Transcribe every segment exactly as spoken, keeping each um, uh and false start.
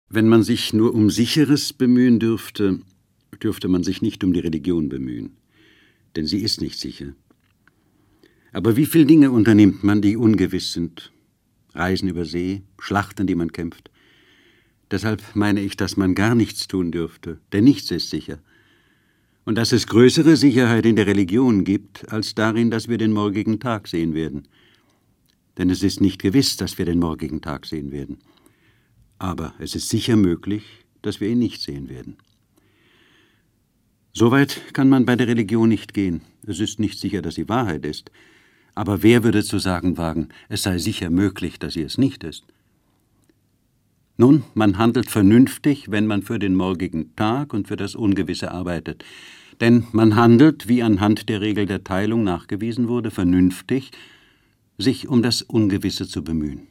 Wenn man sich nur um Sicheres bemühen dürfte, dürfte man sich nicht um die Religion bemühen, denn sie ist nicht sicher. Aber wie viele Dinge unternimmt man, die ungewiss sind? Reisen über See, Schlachten, die man kämpft. Deshalb meine ich, dass man gar nichts tun dürfte, denn nichts ist sicher. Und dass es größere Sicherheit in der Religion gibt, als darin, dass wir den morgigen Tag sehen werden. Denn es ist nicht gewiss, dass wir den morgigen Tag sehen werden. Aber es ist sicher möglich, dass wir ihn nicht sehen werden. Soweit kann man bei der Religion nicht gehen. Es ist nicht sicher, dass sie Wahrheit ist. Aber wer würde zu sagen wagen, es sei sicher möglich, dass sie es nicht ist? Nun, man handelt vernünftig, wenn man für den morgigen Tag und für das Ungewisse arbeitet. Denn man handelt, wie anhand der Regel der Teilung nachgewiesen wurde, vernünftig, sich um das Ungewisse zu bemühen.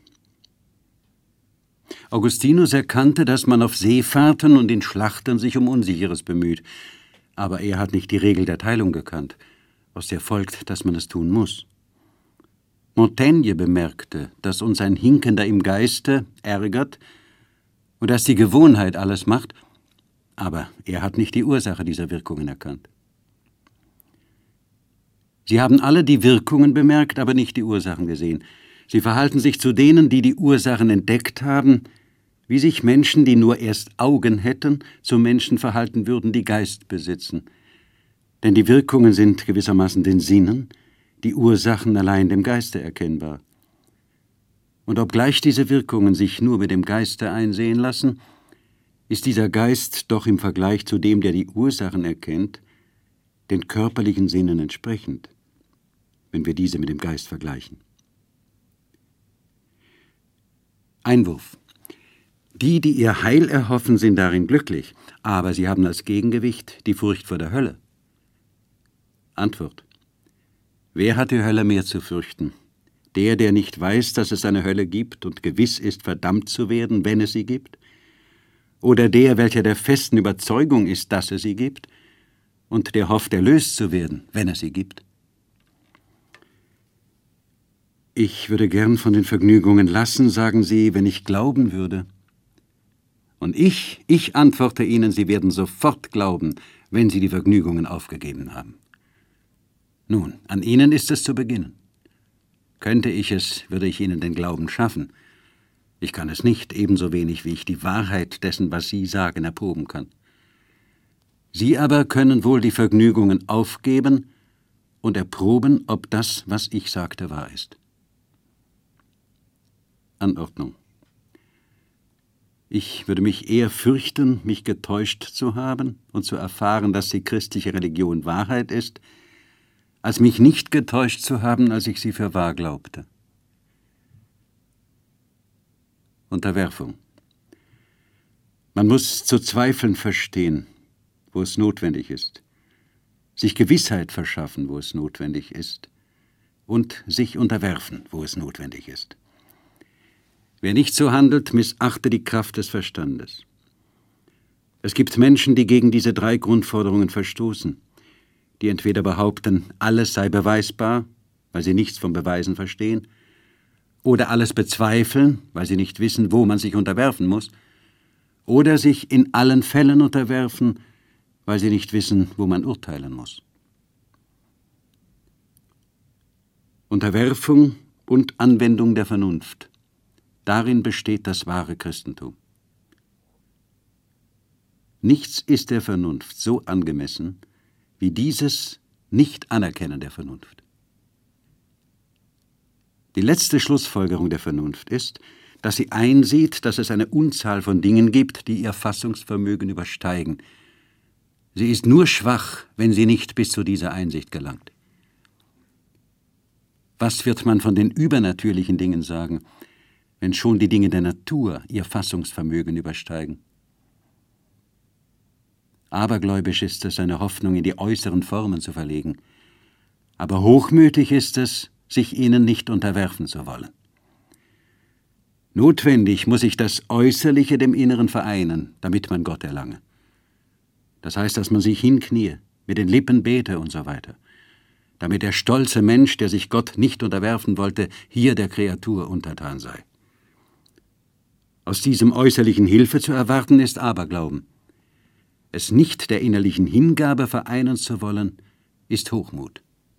Augustinus erkannte, dass man auf Seefahrten und in Schlachten sich um Unsicheres bemüht. Aber er hat nicht die Regel der Teilung gekannt, aus der folgt, dass man es tun muss. Montaigne bemerkte, dass uns ein Hinkender im Geiste ärgert und dass die Gewohnheit alles macht, aber er hat nicht die Ursache dieser Wirkungen erkannt. Sie haben alle die Wirkungen bemerkt, aber nicht die Ursachen gesehen. Sie verhalten sich zu denen, die die Ursachen entdeckt haben, wie sich Menschen, die nur erst Augen hätten, zu Menschen verhalten würden, die Geist besitzen. Denn die Wirkungen sind gewissermaßen den Sinnen, die Ursachen allein dem Geiste erkennbar. Und obgleich diese Wirkungen sich nur mit dem Geiste einsehen lassen, ist dieser Geist doch im Vergleich zu dem, der die Ursachen erkennt, den körperlichen Sinnen entsprechend, wenn wir diese mit dem Geist vergleichen. Einwurf. Die, die ihr Heil erhoffen, sind darin glücklich, aber sie haben als Gegengewicht die Furcht vor der Hölle. Antwort. Wer hat die Hölle mehr zu fürchten? Der, der nicht weiß, dass es eine Hölle gibt und gewiss ist, verdammt zu werden, wenn es sie gibt? Oder der, welcher der festen Überzeugung ist, dass es sie gibt und der hofft, erlöst zu werden, wenn es sie gibt? Ich würde gern von den Vergnügungen lassen, sagen Sie, wenn ich glauben würde. Und ich, ich antworte Ihnen, Sie werden sofort glauben, wenn Sie die Vergnügungen aufgegeben haben. Nun, an Ihnen ist es zu beginnen. Könnte ich es, würde ich Ihnen den Glauben schaffen. Ich kann es nicht, ebenso wenig wie ich die Wahrheit dessen, was Sie sagen, erproben kann. Sie aber können wohl die Vergnügungen aufgeben und erproben, ob das, was ich sagte, wahr ist. Anordnung. Ich würde mich eher fürchten, mich getäuscht zu haben und zu erfahren, dass die christliche Religion Wahrheit ist, als mich nicht getäuscht zu haben, als ich sie für wahr glaubte. Unterwerfung. Man muss zu zweifeln verstehen, wo es notwendig ist, sich Gewissheit verschaffen, wo es notwendig ist, und sich unterwerfen, wo es notwendig ist. Wer nicht so handelt, missachte die Kraft des Verstandes. Es gibt Menschen, die gegen diese drei Grundforderungen verstoßen, die entweder behaupten, alles sei beweisbar, weil sie nichts vom Beweisen verstehen, oder alles bezweifeln, weil sie nicht wissen, wo man sich unterwerfen muss, oder sich in allen Fällen unterwerfen, weil sie nicht wissen, wo man urteilen muss. Unterwerfung und Anwendung der Vernunft. Darin besteht das wahre Christentum. Nichts ist der Vernunft so angemessen wie dieses Nicht-Anerkennen der Vernunft. Die letzte Schlussfolgerung der Vernunft ist, dass sie einsieht, dass es eine Unzahl von Dingen gibt, die ihr Fassungsvermögen übersteigen. Sie ist nur schwach, wenn sie nicht bis zu dieser Einsicht gelangt. Was wird man von den übernatürlichen Dingen sagen, wenn schon die Dinge der Natur ihr Fassungsvermögen übersteigen? Abergläubisch ist es, seine Hoffnung in die äußeren Formen zu verlegen. Aber hochmütig ist es, sich ihnen nicht unterwerfen zu wollen. Notwendig muss sich das Äußerliche dem Inneren vereinen, damit man Gott erlange. Das heißt, dass man sich hinknie, mit den Lippen bete und so weiter, damit der stolze Mensch, der sich Gott nicht unterwerfen wollte, hier der Kreatur untertan sei. Aus diesem äußerlichen Hilfe zu erwarten, ist Aberglauben. Es nicht der innerlichen Hingabe vereinen zu wollen, ist Hochmut.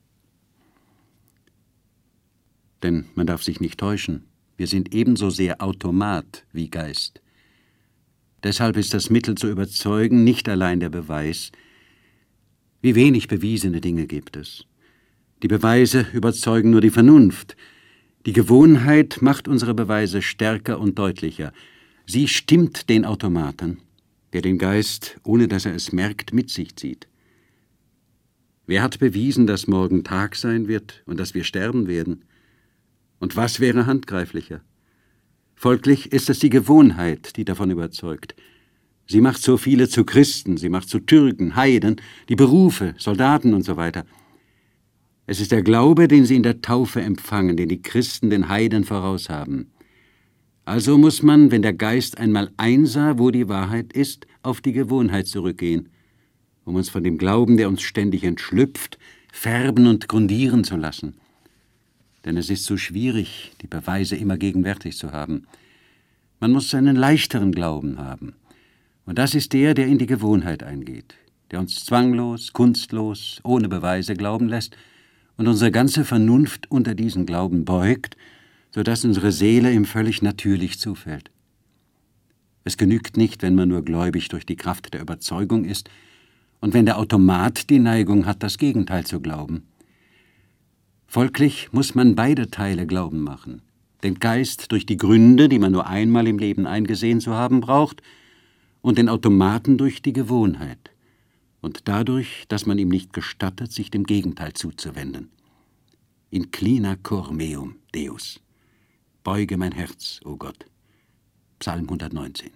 Denn man darf sich nicht täuschen, wir sind ebenso sehr Automat wie Geist. Deshalb ist das Mittel zu überzeugen nicht allein der Beweis. Wie wenig bewiesene Dinge gibt es. Die Beweise überzeugen nur die Vernunft. Die Gewohnheit macht unsere Beweise stärker und deutlicher. Sie stimmt den Automaten, der den Geist, ohne dass er es merkt, mit sich zieht. Wer hat bewiesen, dass morgen Tag sein wird und dass wir sterben werden? Und was wäre handgreiflicher? Folglich ist es die Gewohnheit, die davon überzeugt. Sie macht so viele zu Christen, sie macht zu Türken, Heiden, die Berufe, Soldaten und so weiter. Es ist der Glaube, den sie in der Taufe empfangen, den die Christen den Heiden voraus haben. Also muss man, wenn der Geist einmal einsah, wo die Wahrheit ist, auf die Gewohnheit zurückgehen, um uns von dem Glauben, der uns ständig entschlüpft, färben und grundieren zu lassen. Denn es ist so schwierig, die Beweise immer gegenwärtig zu haben. Man muss einen leichteren Glauben haben. Und das ist der, der in die Gewohnheit eingeht, der uns zwanglos, kunstlos, ohne Beweise glauben lässt und unsere ganze Vernunft unter diesen Glauben beugt, sodass unsere Seele ihm völlig natürlich zufällt. Es genügt nicht, wenn man nur gläubig durch die Kraft der Überzeugung ist und wenn der Automat die Neigung hat, das Gegenteil zu glauben. Folglich muss man beide Teile glauben machen, den Geist durch die Gründe, die man nur einmal im Leben eingesehen zu haben braucht, und den Automaten durch die Gewohnheit und dadurch, dass man ihm nicht gestattet, sich dem Gegenteil zuzuwenden. Inclina cor meum, Deus. Beuge mein Herz, o Gott. Psalm hundertneunzehn.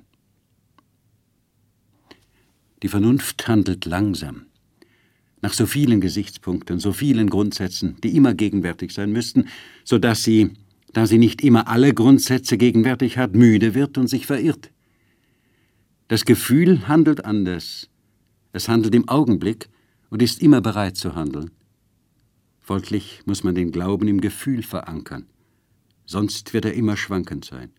Die Vernunft handelt langsam. Nach so vielen Gesichtspunkten, so vielen Grundsätzen, die immer gegenwärtig sein müssten, so dass sie, da sie nicht immer alle Grundsätze gegenwärtig hat, müde wird und sich verirrt. Das Gefühl handelt anders. Es handelt im Augenblick und ist immer bereit zu handeln. Folglich muss man den Glauben im Gefühl verankern, sonst wird er immer schwankend sein.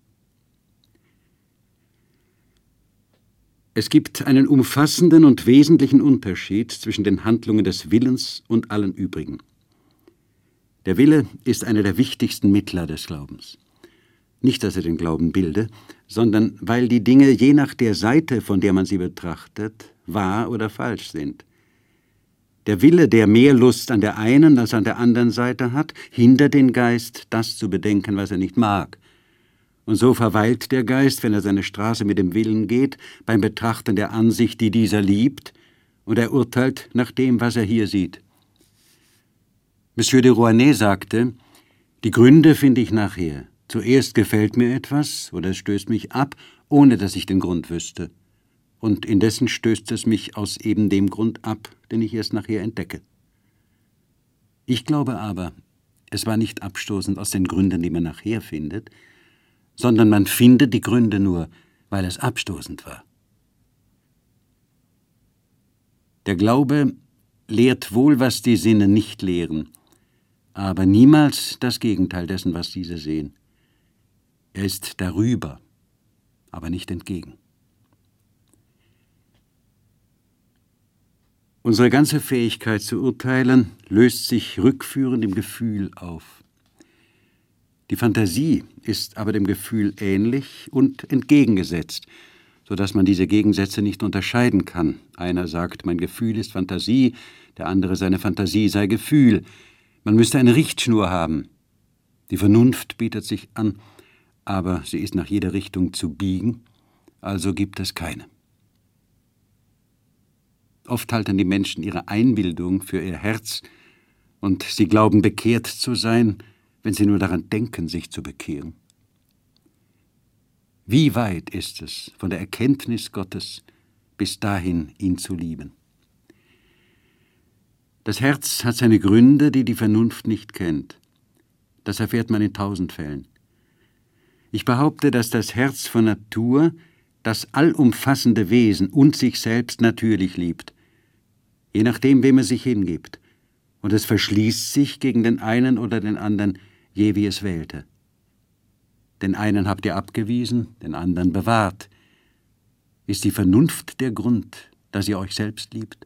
Es gibt einen umfassenden und wesentlichen Unterschied zwischen den Handlungen des Willens und allen übrigen. Der Wille ist einer der wichtigsten Mittler des Glaubens. Nicht, dass er den Glauben bilde, sondern weil die Dinge je nach der Seite, von der man sie betrachtet, wahr oder falsch sind. Der Wille, der mehr Lust an der einen als an der anderen Seite hat, hindert den Geist, das zu bedenken, was er nicht mag. Und so verweilt der Geist, wenn er seine Straße mit dem Willen geht, beim Betrachten der Ansicht, die dieser liebt, und er urteilt nach dem, was er hier sieht. Monsieur de Rouanet sagte, die Gründe finde ich nachher. Zuerst gefällt mir etwas oder es stößt mich ab, ohne dass ich den Grund wüsste. Und indessen stößt es mich aus eben dem Grund ab, den ich erst nachher entdecke. Ich glaube aber, es war nicht abstoßend aus den Gründen, die man nachher findet, sondern man findet die Gründe nur, weil es abstoßend war. Der Glaube lehrt wohl, was die Sinne nicht lehren, aber niemals das Gegenteil dessen, was diese sehen. Er ist darüber, aber nicht entgegen. Unsere ganze Fähigkeit zu urteilen löst sich rückführend im Gefühl auf. Die Fantasie ist aber dem Gefühl ähnlich und entgegengesetzt, sodass man diese Gegensätze nicht unterscheiden kann. Einer sagt, mein Gefühl ist Fantasie, der andere, seine Fantasie sei Gefühl. Man müsste eine Richtschnur haben. Die Vernunft bietet sich an, aber sie ist nach jeder Richtung zu biegen, also gibt es keine. Oft halten die Menschen ihre Einbildung für ihr Herz und sie glauben, bekehrt zu sein, wenn sie nur daran denken, sich zu bekehren. Wie weit ist es von der Erkenntnis Gottes bis dahin, ihn zu lieben? Das Herz hat seine Gründe, die die Vernunft nicht kennt. Das erfährt man in tausend Fällen. Ich behaupte, dass das Herz von Natur das allumfassende Wesen und sich selbst natürlich liebt, je nachdem, wem es sich hingibt, und es verschließt sich gegen den einen oder den anderen, je wie es wählte. Den einen habt ihr abgewiesen, den anderen bewahrt. Ist die Vernunft der Grund, dass ihr euch selbst liebt?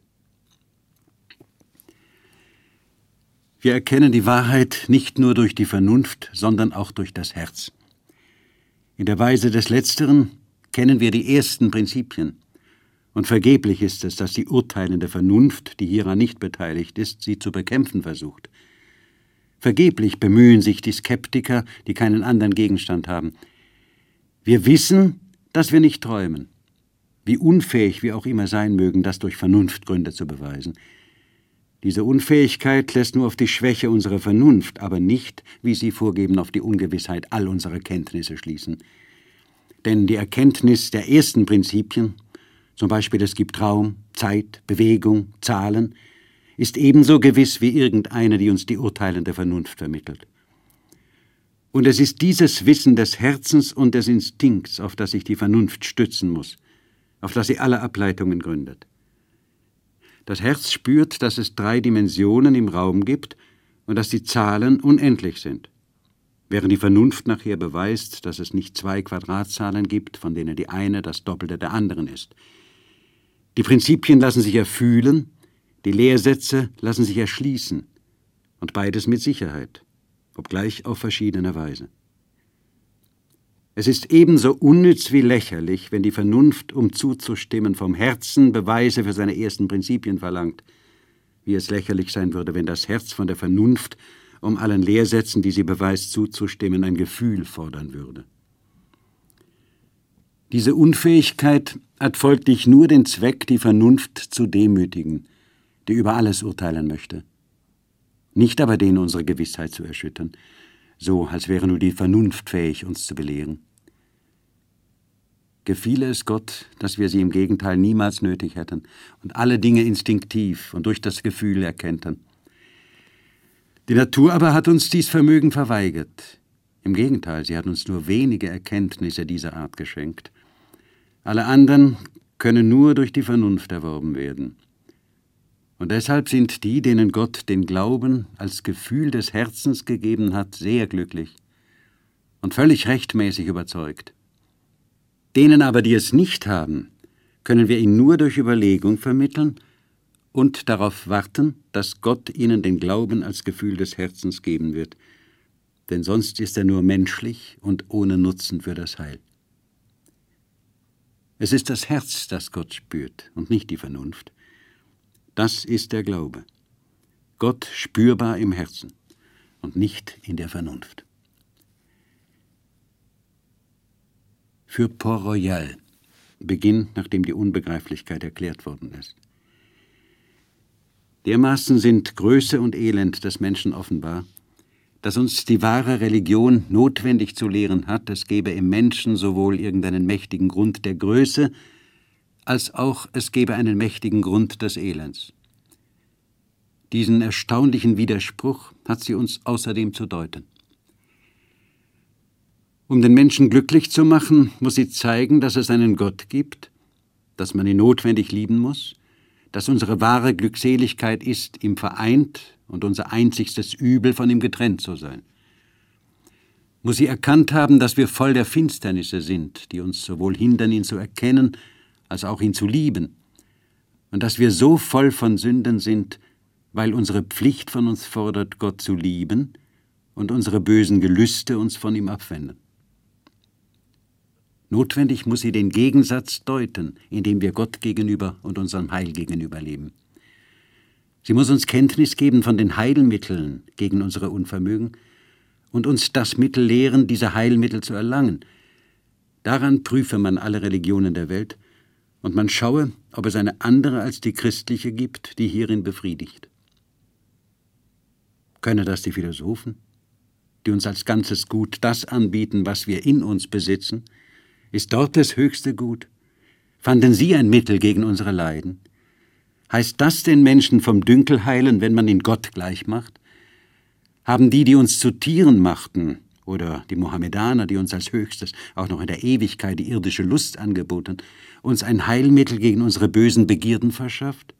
Wir erkennen die Wahrheit nicht nur durch die Vernunft, sondern auch durch das Herz. In der Weise des Letzteren kennen wir die ersten Prinzipien. Und vergeblich ist es, dass die urteilende Vernunft, die hieran nicht beteiligt ist, sie zu bekämpfen versucht. Vergeblich bemühen sich die Skeptiker, die keinen anderen Gegenstand haben. Wir wissen, dass wir nicht träumen, wie unfähig wir auch immer sein mögen, das durch Vernunftgründe zu beweisen. Diese Unfähigkeit lässt nur auf die Schwäche unserer Vernunft, aber nicht, wie Sie vorgeben, auf die Ungewissheit all unserer Kenntnisse schließen. Denn die Erkenntnis der ersten Prinzipien, zum Beispiel es gibt Raum, Zeit, Bewegung, Zahlen, ist ebenso gewiss wie irgendeine, die uns die urteilende Vernunft vermittelt. Und es ist dieses Wissen des Herzens und des Instinkts, auf das sich die Vernunft stützen muss, auf das sie alle Ableitungen gründet. Das Herz spürt, dass es drei Dimensionen im Raum gibt und dass die Zahlen unendlich sind, während die Vernunft nachher beweist, dass es nicht zwei Quadratzahlen gibt, von denen die eine das Doppelte der anderen ist. Die Prinzipien lassen sich erfühlen, die Lehrsätze lassen sich erschließen, und beides mit Sicherheit, obgleich auf verschiedene Weise. Es ist ebenso unnütz wie lächerlich, wenn die Vernunft, um zuzustimmen, vom Herzen Beweise für seine ersten Prinzipien verlangt, wie es lächerlich sein würde, wenn das Herz von der Vernunft, um allen Lehrsätzen, die sie beweist, zuzustimmen, ein Gefühl fordern würde. Diese Unfähigkeit hat folglich nur den Zweck, die Vernunft zu demütigen, die über alles urteilen möchte, nicht aber den unsere Gewissheit zu erschüttern, so als wäre nur die Vernunft fähig, uns zu belehren. Gefiele es Gott, dass wir sie im Gegenteil niemals nötig hätten und alle Dinge instinktiv und durch das Gefühl erkennten. Die Natur aber hat uns dies Vermögen verweigert. Im Gegenteil, sie hat uns nur wenige Erkenntnisse dieser Art geschenkt. Alle anderen können nur durch die Vernunft erworben werden. Und deshalb sind die, denen Gott den Glauben als Gefühl des Herzens gegeben hat, sehr glücklich und völlig rechtmäßig überzeugt. Denen aber, die es nicht haben, können wir ihn nur durch Überlegung vermitteln und darauf warten, dass Gott ihnen den Glauben als Gefühl des Herzens geben wird, denn sonst ist er nur menschlich und ohne Nutzen für das Heil. Es ist das Herz, das Gott spürt und nicht die Vernunft. Das ist der Glaube. Gott spürbar im Herzen und nicht in der Vernunft. Für Port-Royal, Beginn, nachdem die Unbegreiflichkeit erklärt worden ist. Dermaßen sind Größe und Elend des Menschen offenbar, dass uns die wahre Religion notwendig zu lehren hat, es gebe im Menschen sowohl irgendeinen mächtigen Grund der Größe, als auch es gebe einen mächtigen Grund des Elends. Diesen erstaunlichen Widerspruch hat sie uns außerdem zu deuten. Um den Menschen glücklich zu machen, muss sie zeigen, dass es einen Gott gibt, dass man ihn notwendig lieben muss, dass unsere wahre Glückseligkeit ist, ihm vereint und unser einzigstes Übel von ihm getrennt zu sein. Muss sie erkannt haben, dass wir voll der Finsternisse sind, die uns sowohl hindern, ihn zu erkennen, als auch ihn zu lieben, und dass wir so voll von Sünden sind, weil unsere Pflicht von uns fordert, Gott zu lieben und unsere bösen Gelüste uns von ihm abwenden. Notwendig muss sie den Gegensatz deuten, indem wir Gott gegenüber und unserem Heil gegenüber leben. Sie muss uns Kenntnis geben von den Heilmitteln gegen unsere Unvermögen und uns das Mittel lehren, diese Heilmittel zu erlangen. Daran prüfe man alle Religionen der Welt, und man schaue, ob es eine andere als die christliche gibt, die hierin befriedigt. Könne das die Philosophen, die uns als ganzes Gut das anbieten, was wir in uns besitzen? Ist dort das höchste Gut? Fanden sie ein Mittel gegen unsere Leiden? Heißt das den Menschen vom Dünkel heilen, wenn man ihn Gott gleich macht? Haben die, die uns zu Tieren machten, oder die Mohammedaner, die uns als Höchstes auch noch in der Ewigkeit die irdische Lust angeboten, uns ein Heilmittel gegen unsere bösen Begierden verschafft?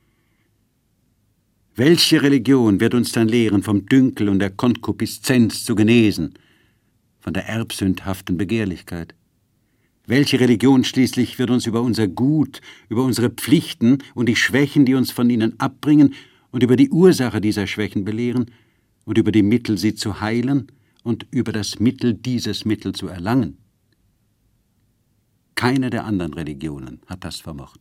Welche Religion wird uns dann lehren, vom Dünkel und der Konkupiszenz zu genesen, von der erbsündhaften Begehrlichkeit? Welche Religion schließlich wird uns über unser Gut, über unsere Pflichten und die Schwächen, die uns von ihnen abbringen, und über die Ursache dieser Schwächen belehren und über die Mittel, sie zu heilen und über das Mittel, dieses Mittel zu erlangen? Keine der anderen Religionen hat das vermocht.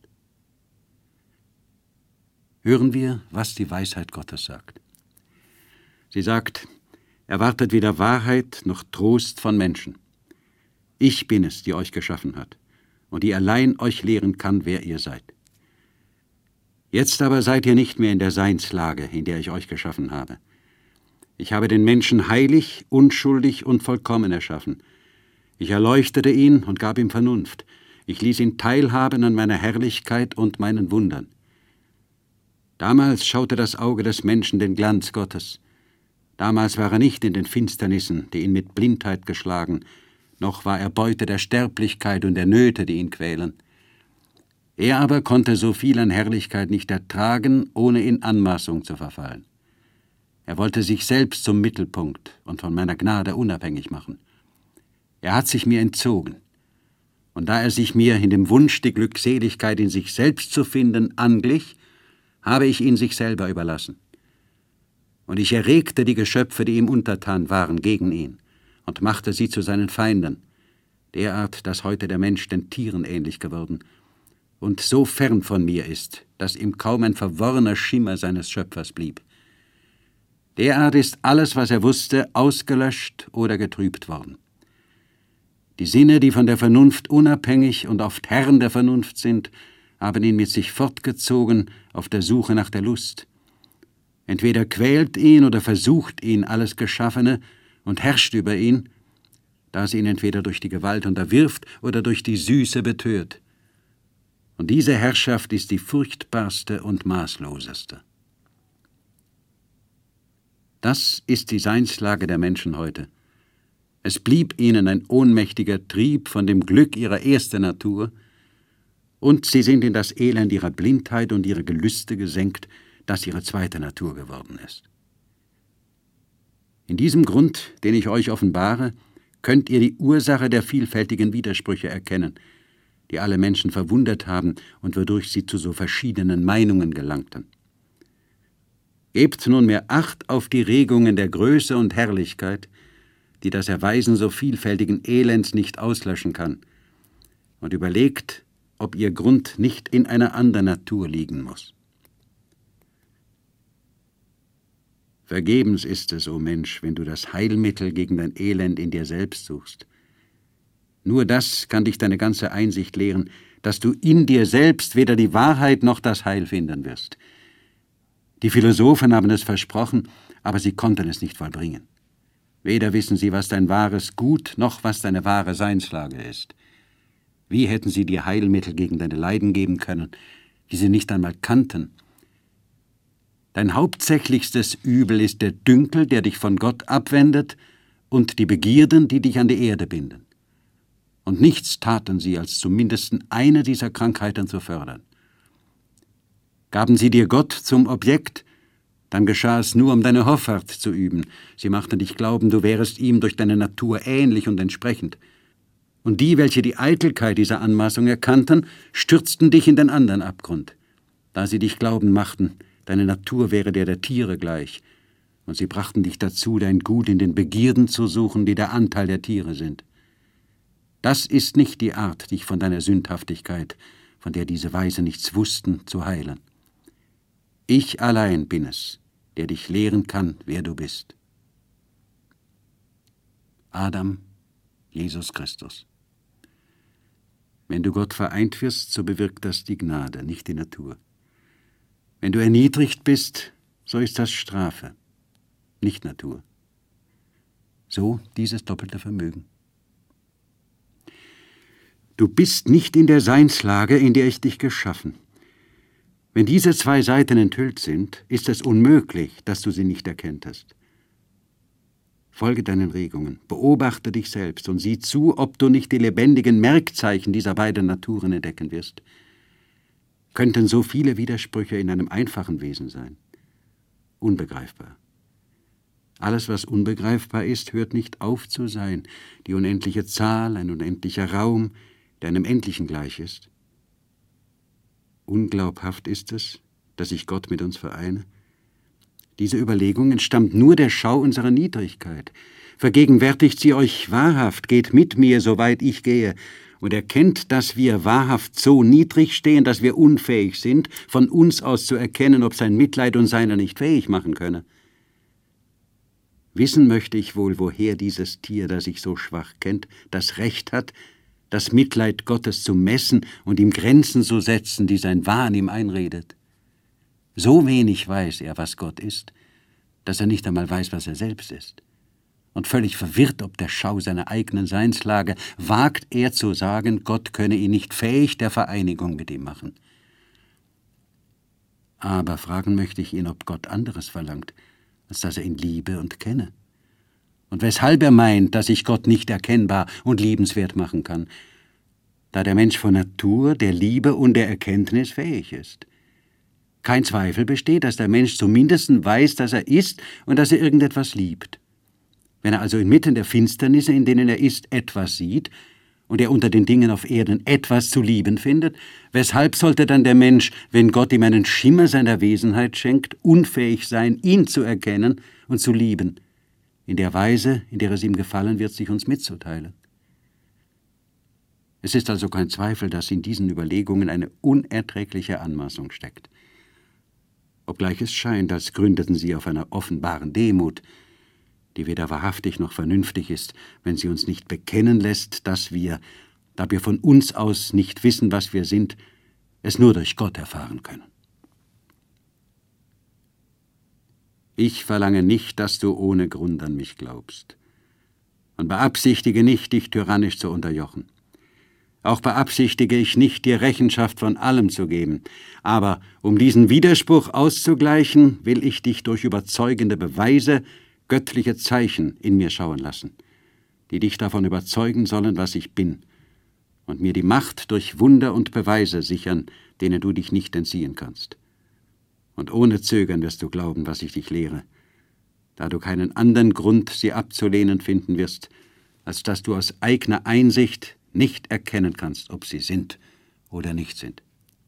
Hören wir, was die Weisheit Gottes sagt. Sie sagt: Erwartet weder Wahrheit noch Trost von Menschen. Ich bin es, die euch geschaffen hat und die allein euch lehren kann, wer ihr seid. Jetzt aber seid ihr nicht mehr in der Seinslage, in der ich euch geschaffen habe. Ich habe den Menschen heilig, unschuldig und vollkommen erschaffen. Ich erleuchtete ihn und gab ihm Vernunft. Ich ließ ihn teilhaben an meiner Herrlichkeit und meinen Wundern. Damals schaute das Auge des Menschen den Glanz Gottes. Damals war er nicht in den Finsternissen, die ihn mit Blindheit geschlagen, noch war er Beute der Sterblichkeit und der Nöte, die ihn quälen. Er aber konnte so viel an Herrlichkeit nicht ertragen, ohne in Anmaßung zu verfallen. Er wollte sich selbst zum Mittelpunkt und von meiner Gnade unabhängig machen. Er hat sich mir entzogen. Und da er sich mir in dem Wunsch, die Glückseligkeit in sich selbst zu finden, anglich, habe ich ihn sich selber überlassen. Und ich erregte die Geschöpfe, die ihm untertan waren, gegen ihn und machte sie zu seinen Feinden, derart, dass heute der Mensch den Tieren ähnlich geworden und so fern von mir ist, dass ihm kaum ein verworrener Schimmer seines Schöpfers blieb. Derart ist alles, was er wusste, ausgelöscht oder getrübt worden. Die Sinne, die von der Vernunft unabhängig und oft Herren der Vernunft sind, haben ihn mit sich fortgezogen auf der Suche nach der Lust. Entweder quält ihn oder versucht ihn alles Geschaffene und herrscht über ihn, da es ihn entweder durch die Gewalt unterwirft oder durch die Süße betört. Und diese Herrschaft ist die furchtbarste und maßloseste. Das ist die Seinslage der Menschen heute. Es blieb ihnen ein ohnmächtiger Trieb von dem Glück ihrer ersten Natur, und sie sind in das Elend ihrer Blindheit und ihre Gelüste gesenkt, das ihre zweite Natur geworden ist. In diesem Grund, den ich euch offenbare, könnt ihr die Ursache der vielfältigen Widersprüche erkennen, die alle Menschen verwundert haben und wodurch sie zu so verschiedenen Meinungen gelangten. Gebt nunmehr Acht auf die Regungen der Größe und Herrlichkeit, die das Erweisen so vielfältigen Elends nicht auslöschen kann, und überlegt, ob ihr Grund nicht in einer anderen Natur liegen muss. Vergebens ist es, o Mensch, wenn du das Heilmittel gegen dein Elend in dir selbst suchst. Nur das kann dich deine ganze Einsicht lehren, dass du in dir selbst weder die Wahrheit noch das Heil finden wirst. Die Philosophen haben es versprochen, aber sie konnten es nicht vollbringen. Weder wissen sie, was dein wahres Gut, noch was deine wahre Seinslage ist. Wie hätten sie dir Heilmittel gegen deine Leiden geben können, die sie nicht einmal kannten? Dein hauptsächlichstes Übel ist der Dünkel, der dich von Gott abwendet, und die Begierden, die dich an die Erde binden. Und nichts taten sie, als zumindest eine dieser Krankheiten zu fördern. Gaben sie dir Gott zum Objekt, dann geschah es nur, um deine Hoffart zu üben. Sie machten dich glauben, du wärest ihm durch deine Natur ähnlich und entsprechend. Und die, welche die Eitelkeit dieser Anmaßung erkannten, stürzten dich in den anderen Abgrund, da sie dich glauben machten, deine Natur wäre der der Tiere gleich, und sie brachten dich dazu, dein Gut in den Begierden zu suchen, die der Anteil der Tiere sind. Das ist nicht die Art, dich von deiner Sündhaftigkeit, von der diese Weise nichts wussten, zu heilen. Ich allein bin es, der dich lehren kann, wer du bist. Adam, Jesus Christus. Wenn du Gott vereint wirst, so bewirkt das die Gnade, nicht die Natur. Wenn du erniedrigt bist, so ist das Strafe, nicht Natur. So dieses doppelte Vermögen. Du bist nicht in der Seinslage, in der ich dich geschaffen. Wenn diese zwei Seiten enthüllt sind, ist es unmöglich, dass du sie nicht erkenntest. Folge deinen Regungen, beobachte dich selbst und sieh zu, ob du nicht die lebendigen Merkzeichen dieser beiden Naturen entdecken wirst. Könnten so viele Widersprüche in einem einfachen Wesen sein? Unbegreifbar. Alles, was unbegreifbar ist, hört nicht auf zu sein. Die unendliche Zahl, ein unendlicher Raum, der einem Endlichen gleich ist. Unglaubhaft ist es, dass sich Gott mit uns vereine. Diese Überlegung entstammt nur der Schau unserer Niedrigkeit. Vergegenwärtigt sie euch wahrhaft, geht mit mir, soweit ich gehe, und erkennt, dass wir wahrhaft so niedrig stehen, dass wir unfähig sind, von uns aus zu erkennen, ob sein Mitleid uns seiner nicht fähig machen könne. Wissen möchte ich wohl, woher dieses Tier, das sich so schwach kennt, das Recht hat, das Mitleid Gottes zu messen und ihm Grenzen zu setzen, die sein Wahn ihm einredet. So wenig weiß er, was Gott ist, dass er nicht einmal weiß, was er selbst ist. Und völlig verwirrt ob der Schau seiner eigenen Seinslage, wagt er zu sagen, Gott könne ihn nicht fähig der Vereinigung mit ihm machen. Aber fragen möchte ich ihn, ob Gott anderes verlangt, als dass er ihn liebe und kenne. Und weshalb er meint, dass ich Gott nicht erkennbar und liebenswert machen kann, da der Mensch von Natur der Liebe und der Erkenntnis fähig ist. Kein Zweifel besteht, dass der Mensch zumindest weiß, dass er ist und dass er irgendetwas liebt. Wenn er also inmitten der Finsternisse, in denen er ist, etwas sieht und er unter den Dingen auf Erden etwas zu lieben findet, weshalb sollte dann der Mensch, wenn Gott ihm einen Schimmer seiner Wesenheit schenkt, unfähig sein, ihn zu erkennen und zu lieben, in der Weise, in der es ihm gefallen wird, sich uns mitzuteilen? Es ist also kein Zweifel, dass in diesen Überlegungen eine unerträgliche Anmaßung steckt. Obgleich es scheint, als gründeten sie auf einer offenbaren Demut, die weder wahrhaftig noch vernünftig ist, wenn sie uns nicht bekennen lässt, dass wir, da wir von uns aus nicht wissen, was wir sind, es nur durch Gott erfahren können. Ich verlange nicht, dass du ohne Grund an mich glaubst, und beabsichtige nicht, dich tyrannisch zu unterjochen. Auch beabsichtige ich nicht, dir Rechenschaft von allem zu geben, aber um diesen Widerspruch auszugleichen, will ich dich durch überzeugende Beweise, göttliche Zeichen in mir schauen lassen, die dich davon überzeugen sollen, was ich bin, und mir die Macht durch Wunder und Beweise sichern, denen du dich nicht entziehen kannst. Und ohne Zögern wirst du glauben, was ich dich lehre, da du keinen anderen Grund, sie abzulehnen finden wirst, als dass du aus eigener Einsicht nicht erkennen kannst, ob sie sind oder nicht sind.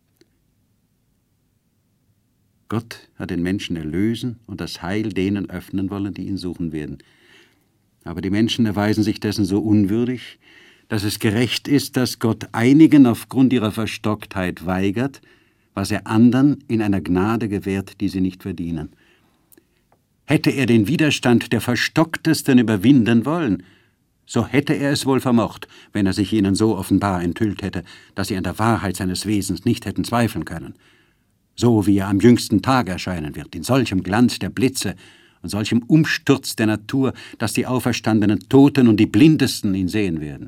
Gott hat den Menschen erlösen und das Heil denen öffnen wollen, die ihn suchen werden. Aber die Menschen erweisen sich dessen so unwürdig, dass es gerecht ist, dass Gott einigen aufgrund ihrer Verstocktheit weigert, was er anderen in einer Gnade gewährt, die sie nicht verdienen. Hätte er den Widerstand der Verstocktesten überwinden wollen, so hätte er es wohl vermocht, wenn er sich ihnen so offenbar enthüllt hätte, dass sie an der Wahrheit seines Wesens nicht hätten zweifeln können. So wie er am jüngsten Tag erscheinen wird, in solchem Glanz der Blitze und solchem Umsturz der Natur, dass die auferstandenen Toten und die Blindesten ihn sehen werden.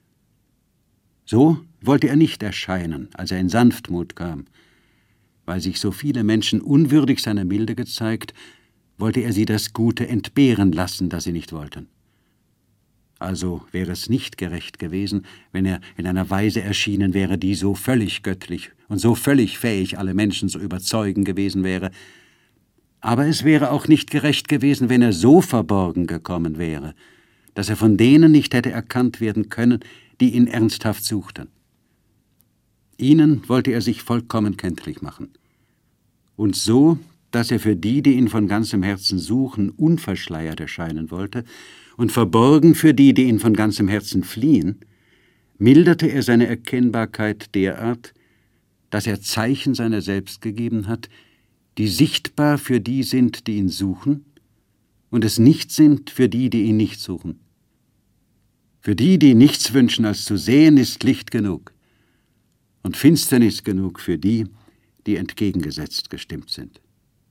So wollte er nicht erscheinen, als er in Sanftmut kam. Weil sich so viele Menschen unwürdig seiner Milde gezeigt, wollte er sie das Gute entbehren lassen, das sie nicht wollten. Also wäre es nicht gerecht gewesen, wenn er in einer Weise erschienen wäre, die so völlig göttlich und so völlig fähig, alle Menschen zu überzeugen gewesen wäre. Aber es wäre auch nicht gerecht gewesen, wenn er so verborgen gekommen wäre, dass er von denen nicht hätte erkannt werden können, die ihn ernsthaft suchten. Ihnen wollte er sich vollkommen kenntlich machen. Und so, dass er für die, die ihn von ganzem Herzen suchen, unverschleiert erscheinen wollte, und verborgen für die, die ihn von ganzem Herzen fliehen, milderte er seine Erkennbarkeit derart, dass er Zeichen seiner selbst gegeben hat, die sichtbar für die sind, die ihn suchen, und es nicht sind für die, die ihn nicht suchen. Für die, die nichts wünschen als zu sehen, ist Licht genug und Finsternis genug für die, die entgegengesetzt gestimmt sind.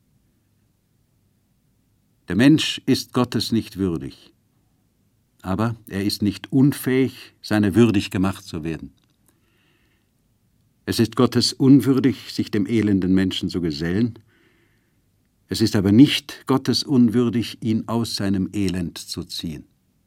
Der Mensch ist Gottes nicht würdig, aber er ist nicht unfähig, seiner würdig gemacht zu werden. Es ist Gottes unwürdig, sich dem elenden Menschen zu gesellen. Es ist aber nicht Gottes unwürdig, ihn aus seinem Elend zu ziehen.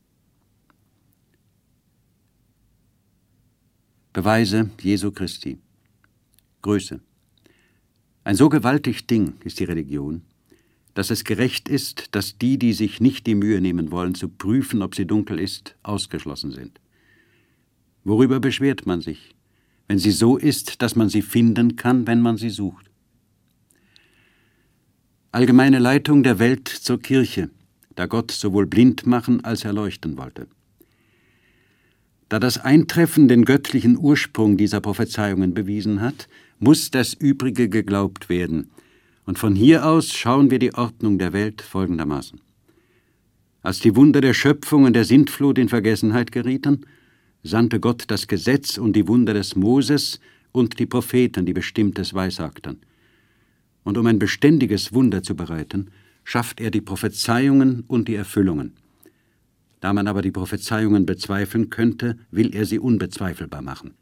Beweise Jesu Christi. Größe. Ein so gewaltig Ding ist die Religion, dass es gerecht ist, dass die, die sich nicht die Mühe nehmen wollen, zu prüfen, ob sie dunkel ist, ausgeschlossen sind. Worüber beschwert man sich, wenn sie so ist, dass man sie finden kann, wenn man sie sucht? Allgemeine Leitung der Welt zur Kirche, da Gott sowohl blind machen als erleuchten wollte. Da das Eintreffen den göttlichen Ursprung dieser Prophezeiungen bewiesen hat, muss das Übrige geglaubt werden, und von hier aus schauen wir die Ordnung der Welt folgendermaßen. Als die Wunder der Schöpfung und der Sintflut in Vergessenheit gerieten, sandte Gott das Gesetz und die Wunder des Moses und die Propheten, die Bestimmtes weissagten. Und um ein beständiges Wunder zu bereiten, schafft er die Prophezeiungen und die Erfüllungen. Da man aber die Prophezeiungen bezweifeln könnte, will er sie unbezweifelbar machen.